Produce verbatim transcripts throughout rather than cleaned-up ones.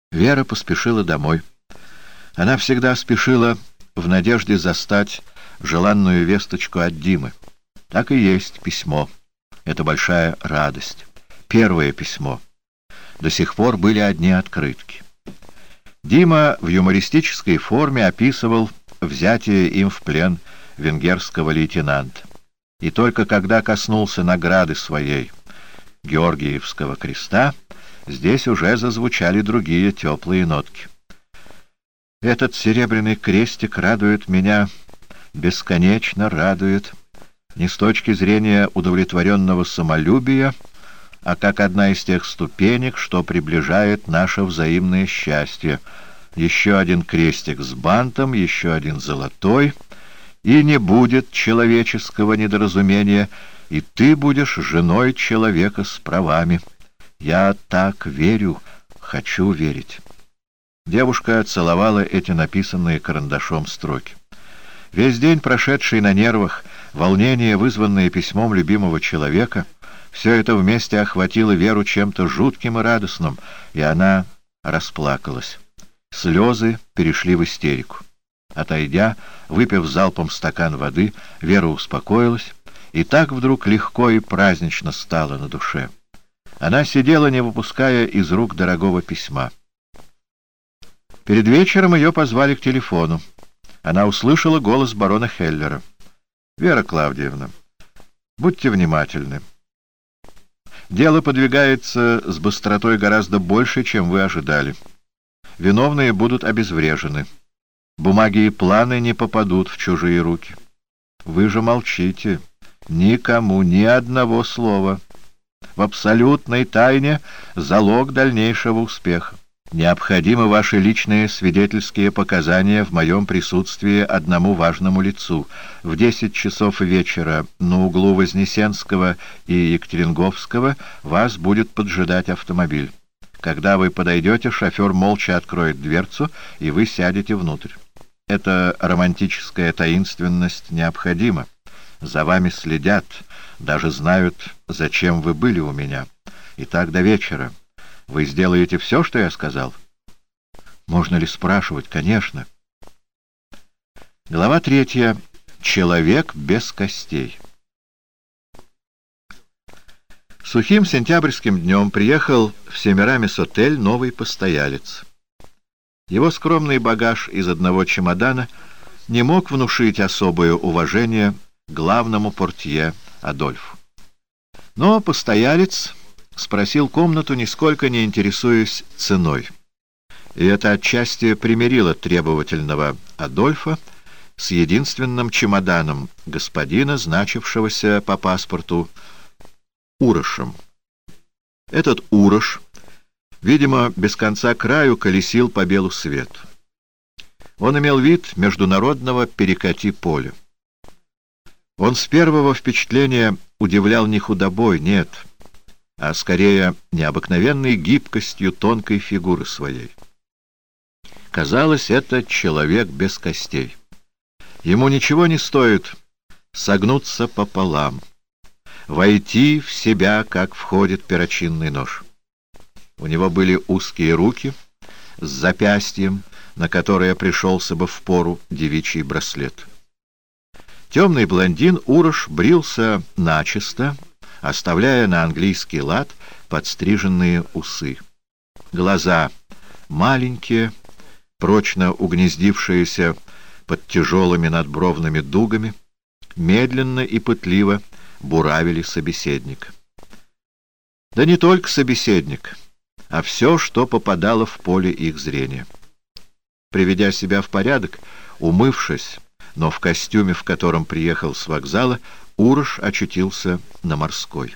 Вера поспешила домой. Она всегда спешила в надежде застать желанную весточку от Димы. Так и есть письмо. Это большая радость. Первое письмо. До сих пор были одни открытки. Дима в юмористической форме описывал взятие им в плен венгерского лейтенанта. И только когда коснулся награды своей, Георгиевского креста, здесь уже зазвучали другие теплые нотки. Этот серебряный крестик радует меня, бесконечно радует, не с точки зрения удовлетворенного самолюбия, а как одна из тех ступенек, что приближает наше взаимное счастье. Еще один крестик с бантом, еще один золотой, и не будет человеческого недоразумения, и ты будешь женой человека с правами. Я так верю, хочу верить. Девушка целовала эти написанные карандашом строки. Весь день, прошедший на нервах, волнение, вызванное письмом любимого человека, все это вместе охватило Веру чем-то жутким и радостным, и она расплакалась. Слезы перешли в истерику. Отойдя, выпив залпом стакан воды, Вера успокоилась, и так вдруг легко и празднично стало на душе. Она сидела, не выпуская из рук дорогого письма. Перед вечером ее позвали к телефону. Она услышала голос барона Хеллера. — Вера Клавдиевна, будьте внимательны. Дело подвигается с быстротой гораздо больше, чем вы ожидали. Виновные будут обезврежены. Бумаги и планы не попадут в чужие руки. Вы же молчите. Никому ни одного слова. В абсолютной тайне залог дальнейшего успеха. Необходимы ваши личные свидетельские показания в моем присутствии одному важному лицу. В десять часов вечера на углу Вознесенского и Екатеринговского вас будет поджидать автомобиль. Когда вы подойдете, шофер молча откроет дверцу, и вы сядете внутрь. Эта романтическая таинственность необходима. За вами следят, даже знают, зачем вы были у меня. И так до вечера. Вы сделаете все, что я сказал? Можно ли спрашивать? Конечно. Глава третья. Человек без костей. Сухим сентябрьским днем приехал в Семирамис-отель новый постоялец. Его скромный багаж из одного чемодана не мог внушить особое уважение главному портье Адольфу. Но постоялец спросил комнату, нисколько не интересуясь ценой. И это отчасти примирило требовательного Адольфа с единственным чемоданом господина, значившегося по паспорту Урошем. Этот Урош, видимо, без конца краю колесил по белу свету. Он имел вид международного перекати-поля. Он с первого впечатления удивлял не худобой, нет, а скорее необыкновенной гибкостью тонкой фигуры своей. Казалось, это человек без костей. Ему ничего не стоит согнуться пополам, войти в себя, как входит перочинный нож. У него были узкие руки с запястьем, на которое пришелся бы впору девичий браслет. Темный блондин Урош брился начисто, оставляя на английский лад подстриженные усы. Глаза маленькие, прочно угнездившиеся под тяжелыми надбровными дугами, медленно и пытливо буравили собеседника. Да не только собеседник, а все, что попадало в поле их зрения. Приведя себя в порядок, умывшись, но в костюме, в котором приехал с вокзала, Урош очутился на Морской.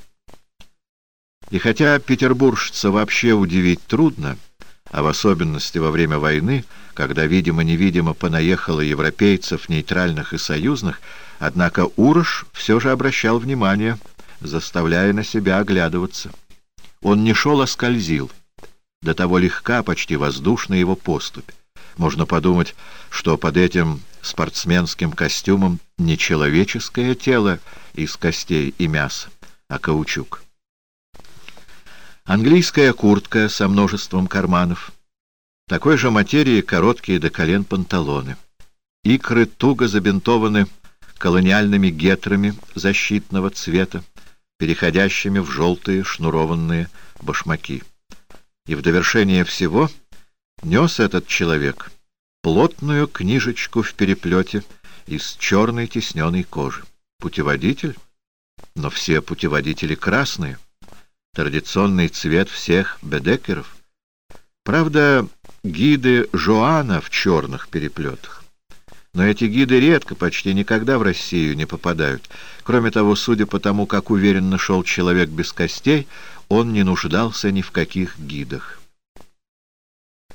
И хотя петербуржца вообще удивить трудно, а в особенности во время войны, когда видимо-невидимо понаехало европейцев, нейтральных и союзных, однако Урош все же обращал внимание, заставляя на себя оглядываться. Он не шел, а скользил. До того легка, почти воздушна его поступь. Можно подумать, что под этим спортсменским костюмом не человеческое тело из костей и мяса, а каучук. Английская куртка со множеством карманов, Такой же материи короткие до колен панталоны. Икры туго забинтованы колониальными гетрами защитного цвета, переходящими в желтые шнурованные башмаки. И в довершение всего нес этот человек плотную книжечку в переплете из черной тисненной кожи. Путеводитель? Но все путеводители красные. Традиционный цвет всех бедекеров. Правда, гиды Жоана в черных переплетах. Но эти гиды редко, почти никогда в Россию не попадают. Кроме того, судя по тому, как уверенно шел человек без костей, он не нуждался ни в каких гидах.